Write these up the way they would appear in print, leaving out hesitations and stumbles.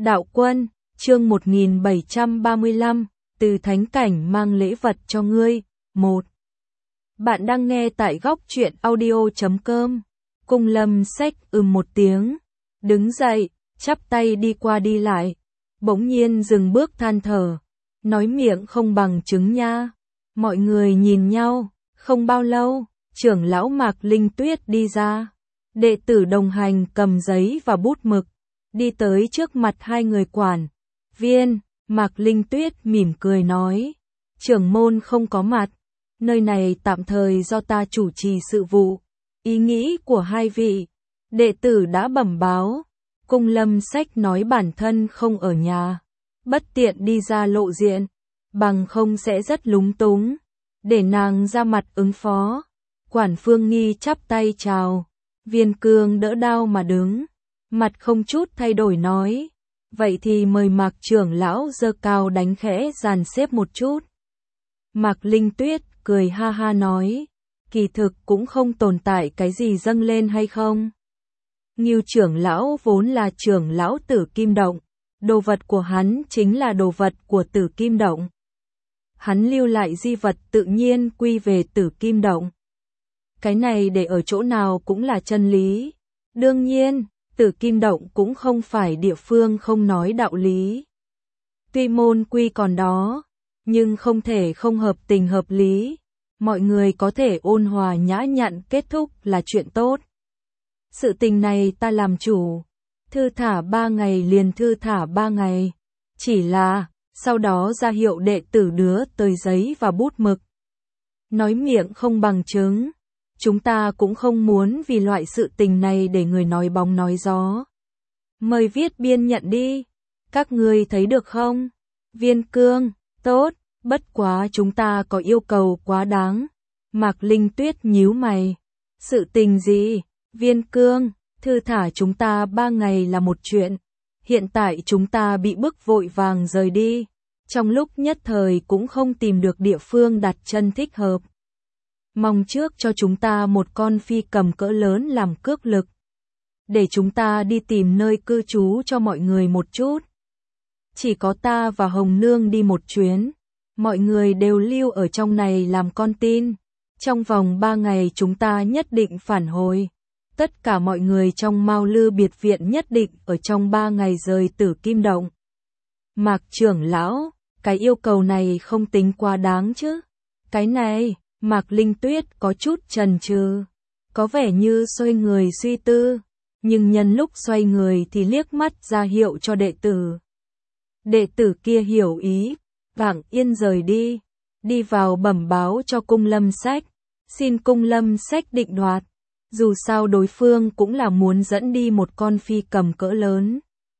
Đạo Quân, chương 1735, từ thánh cảnh mang lễ vật cho ngươi. 1. Bạn đang nghe tại góc truyện audio.com. Cung Lâm xách một tiếng, đứng dậy, chắp tay đi qua đi lại, bỗng nhiên dừng bước than thở, nói miệng không bằng trứng nha. Mọi người nhìn nhau, không bao lâu, trưởng lão Mạc Linh Tuyết đi ra. Đệ tử đồng hành cầm giấy và bút mực, đi tới trước mặt hai người quản viên. Mạc Linh Tuyết mỉm cười nói, trưởng môn không có mặt, nơi này tạm thời do ta chủ trì sự vụ. Ý nghĩ của hai vị đệ tử đã bẩm báo. Cung Lâm Sách nói bản thân không ở nhà, bất tiện đi ra lộ diện, bằng không sẽ rất lúng túng, để nàng ra mặt ứng phó. Quản Phương Nghi chắp tay chào, Viên Cương đỡ đao mà đứng, mặt không chút thay đổi nói, vậy thì mời Mạc trưởng lão giơ cao đánh khẽ dàn xếp một chút. Mạc Linh Tuyết cười ha ha nói, kỳ thực cũng không tồn tại cái gì dâng lên hay không. Ngưu trưởng lão vốn là trưởng lão Tử Kim Động, đồ vật của hắn chính là đồ vật của Tử Kim Động. Hắn lưu lại di vật tự nhiên quy về Tử Kim Động. Cái này để ở chỗ nào cũng là chân lý. Đương nhiên, Tử Kim Động cũng không phải địa phương không nói đạo lý. Tuy môn quy còn đó, nhưng không thể không hợp tình hợp lý. Mọi người có thể ôn hòa nhã nhặn kết thúc là chuyện tốt. Sự tình này ta làm chủ, thư thả 3 ngày liền thư thả 3 ngày. Chỉ là, sau đó ra hiệu đệ tử đưa tới giấy và bút mực. Nói miệng không bằng chứng, chúng ta cũng không muốn vì loại sự tình này để người nói bóng nói gió. Mời viết biên nhận đi, các ngươi thấy được không? Viên Cương, tốt, bất quá chúng ta có yêu cầu quá đáng. Mạc Linh Tuyết nhíu mày, sự tình gì? Viên Cương, thư thả chúng ta 3 ngày là một chuyện, hiện tại chúng ta bị bức vội vàng rời đi, trong lúc nhất thời cũng không tìm được địa phương đặt chân thích hợp. Mong trước cho chúng ta một con phi cầm cỡ lớn làm cước lực, để chúng ta đi tìm nơi cư trú cho mọi người một chút. Chỉ có ta và Hồng Nương đi một chuyến, mọi người đều lưu ở trong này làm con tin. Trong vòng 3 ngày chúng ta nhất định phản hồi. Tất cả mọi người trong Mao Lư biệt viện nhất định ở trong 3 ngày rời Tử Kim Động. Mạc trưởng lão, cái yêu cầu này không tính quá đáng chứ? Cái này, Mạc Linh Tuyết có chút chần chừ, có vẻ như xoay người suy tư, nhưng nhân lúc xoay người thì liếc mắt ra hiệu cho đệ tử. Đệ tử kia hiểu ý, vạng yên rời đi, đi vào bẩm báo cho Cung Lâm Sách, xin Cung Lâm Sách định đoạt. Dù sao đối phương cũng là muốn dẫn đi một con phi cầm cỡ lớn.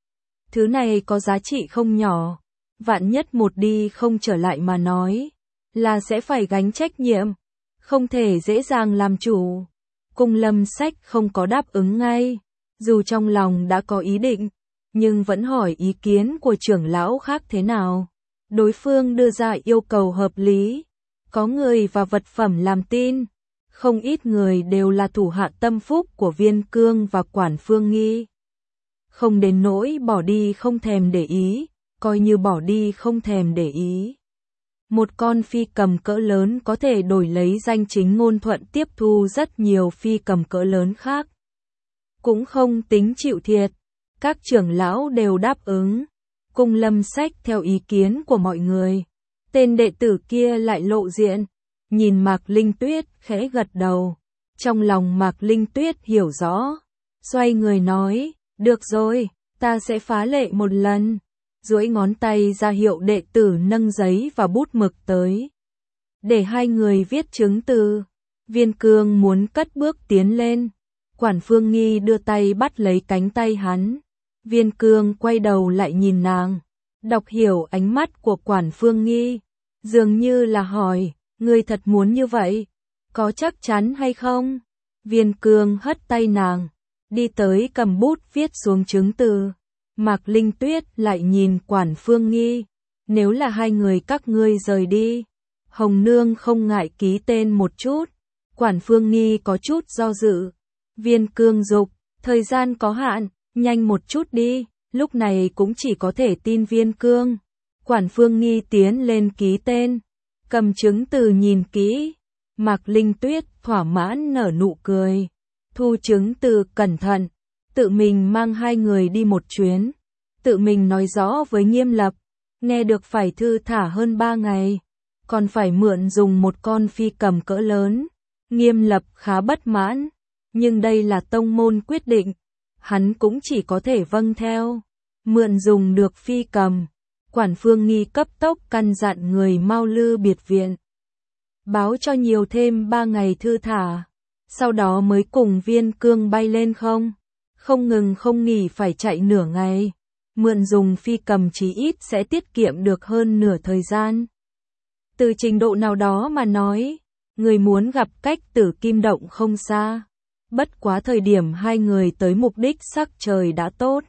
Thứ này có giá trị không nhỏ, vạn nhất một đi không trở lại mà nói, là sẽ phải gánh trách nhiệm, không thể dễ dàng làm chủ. Cung Lâm Sách không có đáp ứng ngay, dù trong lòng đã có ý định, nhưng vẫn hỏi ý kiến của trưởng lão khác thế nào. Đối phương đưa ra yêu cầu hợp lý, có người và vật phẩm làm tin. Không ít người đều là thủ hạ tâm phúc của Viên Cương và Quản Phương Nghi. Không đến nỗi bỏ đi không thèm để ý, coi như bỏ đi không thèm để ý. Một con phi cầm cỡ lớn có thể đổi lấy danh chính ngôn thuận tiếp thu rất nhiều phi cầm cỡ lớn khác. Cũng không tính chịu thiệt, các trưởng lão đều đáp ứng. Cung Lâm Sách theo ý kiến của mọi người. Tên đệ tử kia lại lộ diện. Nhìn Mạc Linh Tuyết khẽ gật đầu, trong lòng Mạc Linh Tuyết hiểu rõ, xoay người nói, được rồi, ta sẽ phá lệ một lần, duỗi ngón tay ra hiệu đệ tử nâng giấy và bút mực tới, để hai người viết chứng từ. Viên Cương muốn cất bước tiến lên, Quản Phương Nghi đưa tay bắt lấy cánh tay hắn, Viên Cương quay đầu lại nhìn nàng, đọc hiểu ánh mắt của Quản Phương Nghi, dường như là hỏi, ngươi thật muốn như vậy, có chắc chắn hay không? Viên Cương hất tay nàng, đi tới cầm bút viết xuống chứng từ. Mạc Linh Tuyết lại nhìn Quản Phương Nghi, nếu là hai người các ngươi rời đi, Hồng Nương không ngại ký tên một chút. Quản Phương Nghi có chút do dự. Viên Cương dục, thời gian có hạn, nhanh một chút đi, lúc này cũng chỉ có thể tin Viên Cương. Quản Phương Nghi tiến lên ký tên, cầm chứng từ nhìn kỹ. Mạc Linh Tuyết thỏa mãn nở nụ cười, thu chứng từ cẩn thận, tự mình mang hai người đi một chuyến, tự mình nói rõ với Nghiêm Lập, nghe được phải thư thả hơn 3 ngày, còn phải mượn dùng một con phi cầm cỡ lớn. Nghiêm Lập khá bất mãn, nhưng đây là tông môn quyết định, hắn cũng chỉ có thể vâng theo. Mượn dùng được phi cầm, Quản Phương Nghi cấp tốc căn dặn người mau lư biệt viện, báo cho nhiều thêm 3 ngày thư thả, sau đó mới cùng Viên Cương bay lên không ngừng không nghỉ phải chạy nửa ngày. Mượn dùng phi cầm chí ít sẽ tiết kiệm được hơn nửa thời gian. Từ trình độ nào đó mà nói, người muốn gặp cách Tử Kim Động không xa. Bất quá thời điểm hai người tới mục đích sắc trời đã tốt.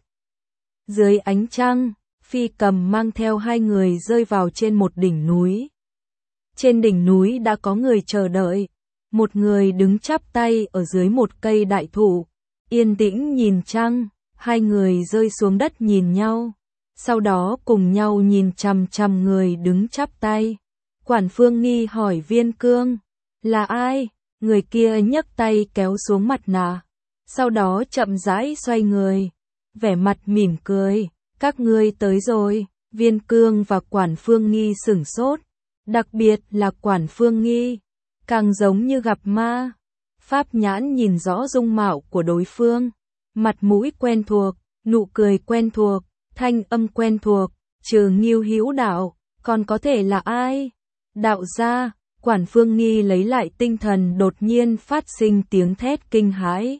Dưới ánh trăng, phi cầm mang theo hai người rơi vào trên một đỉnh núi. Trên đỉnh núi đã có người chờ đợi. Một người đứng chắp tay ở dưới một cây đại thụ, yên tĩnh nhìn trăng. Hai người rơi xuống đất nhìn nhau, sau đó cùng nhau nhìn chằm chằm người đứng chắp tay. Quản Phương Nghi hỏi Viên Cương, là ai? Người kia nhấc tay kéo xuống mặt nạ, sau đó chậm rãi xoay người, vẻ mặt mỉm cười, các ngươi tới rồi. Viên Cương và Quản Phương Nghi sửng sốt, đặc biệt là Quản Phương Nghi, càng giống như gặp ma. Pháp nhãn nhìn rõ dung mạo của đối phương. Mặt mũi quen thuộc, nụ cười quen thuộc, thanh âm quen thuộc, trừ Ngưu Hữu Đạo, còn có thể là ai? Đạo gia. Quản Phương Nghi lấy lại tinh thần, đột nhiên phát sinh tiếng thét kinh hãi.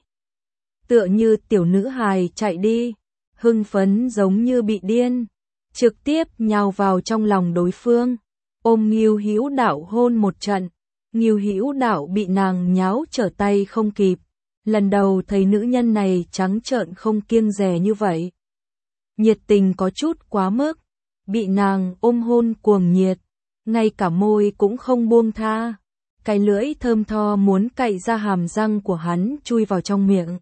Tựa như tiểu nữ hài chạy đi, hưng phấn giống như bị điên, trực tiếp nhào vào trong lòng đối phương, ôm Ngưu Hữu Đạo hôn một trận. Ngưu Hữu Đạo bị nàng nháo trở tay không kịp. Lần đầu thấy nữ nhân này trắng trợn không kiêng dè như vậy. Nhiệt tình có chút quá mức, bị nàng ôm hôn cuồng nhiệt, ngay cả môi cũng không buông tha. Cái lưỡi thơm tho muốn cạy ra hàm răng của hắn chui vào trong miệng.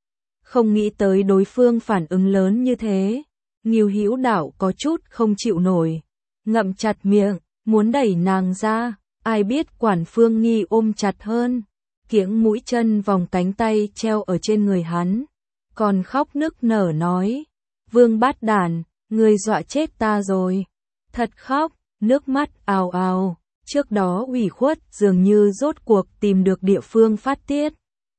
Không nghĩ tới đối phương phản ứng lớn như thế. Ngưu Hữu Đạo có chút không chịu nổi, ngậm chặt miệng, muốn đẩy nàng ra. Ai biết Quản Phương Nghi ôm chặt hơn, kiễng mũi chân vòng cánh tay treo ở trên người hắn, còn khóc nức nở nói, Vương Bát Đản, ngươi dọa chết ta rồi. Thật khóc, nước mắt ào ào, trước đó ủy khuất dường như rốt cuộc tìm được địa phương phát tiết.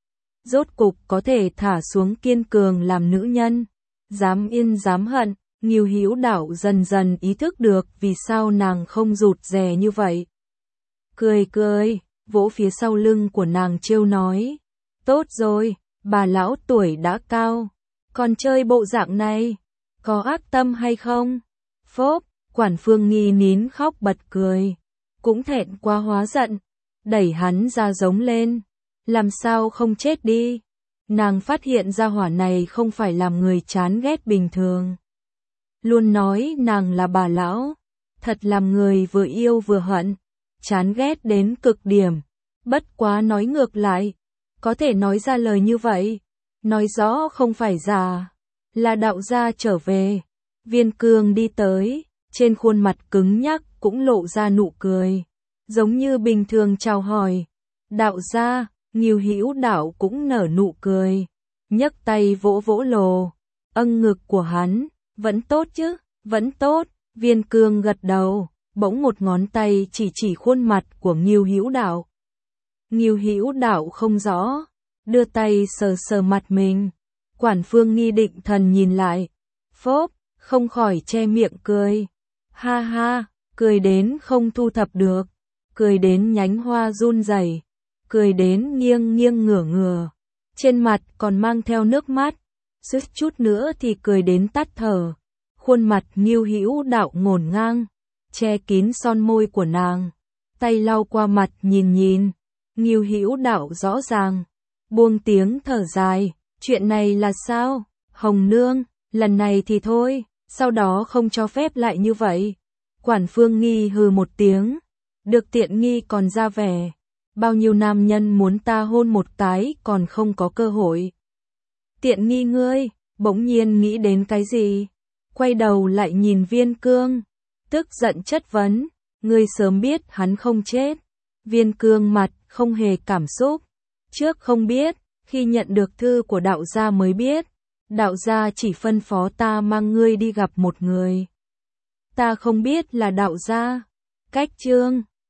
Rốt cục có thể thả xuống kiên cường làm nữ nhân, dám yên dám hận. Ngưu Hữu Đạo dần dần ý thức được vì sao nàng không rụt rè như vậy. Cười cười, vỗ phía sau lưng của nàng trêu nói, tốt rồi, bà lão tuổi đã cao, còn chơi bộ dạng này, có ác tâm hay không? Phốp, Quản Phương Nghi nín khóc bật cười, cũng thẹn quá hóa giận, đẩy hắn ra giống lên, làm sao không chết đi. Nàng phát hiện ra hỏa này không phải làm người chán ghét bình thường. Luôn nói nàng là bà lão, thật làm người vừa yêu vừa hận, chán ghét đến cực điểm. Bất quá nói ngược lại, có thể nói ra lời như vậy, nói rõ không phải giả, là đạo gia trở về. Viên Cương đi tới, trên khuôn mặt cứng nhắc cũng lộ ra nụ cười, giống như bình thường chào hỏi. Đạo gia. Ngưu Hữu Đạo cũng nở nụ cười, nhấc tay vỗ vỗ lồ, ngực của hắn, vẫn tốt chứ, vẫn tốt. Viên Cương gật đầu, bỗng một ngón tay chỉ khuôn mặt của Ngưu Hữu Đạo. Ngưu Hữu Đạo không rõ, đưa tay sờ sờ mặt mình. Quản Phương Nghi định thần nhìn lại, phốp, không khỏi che miệng cười. Ha ha, cười đến không thu thập được, cười đến nhánh hoa run rẩy, cười đến nghiêng nghiêng ngửa ngửa, trên mặt còn mang theo nước mắt, suýt chút nữa thì cười đến tắt thở. Khuôn mặt Ngưu Hữu Đạo ngổn ngang, che kín son môi của nàng, tay lau qua mặt nhìn nhìn. Ngưu Hữu Đạo rõ ràng buông tiếng thở dài, chuyện này là sao? Hồng nương, lần này thì thôi, sau đó không cho phép lại như vậy. Quản Phương Nghi hừ một tiếng, được tiện nghi còn ra vẻ, bao nhiêu nam nhân muốn ta hôn một cái còn không có cơ hội. Tiện nghi ngươi, bỗng nhiên nghĩ đến cái gì, quay đầu lại nhìn Viên Cương, tức giận chất vấn, ngươi sớm biết hắn không chết. Viên Cương mặt không hề cảm xúc, trước không biết, khi nhận được thư của đạo gia mới biết, đạo gia chỉ phân phó ta mang ngươi đi gặp một người. Ta không biết là đạo gia. Cách chương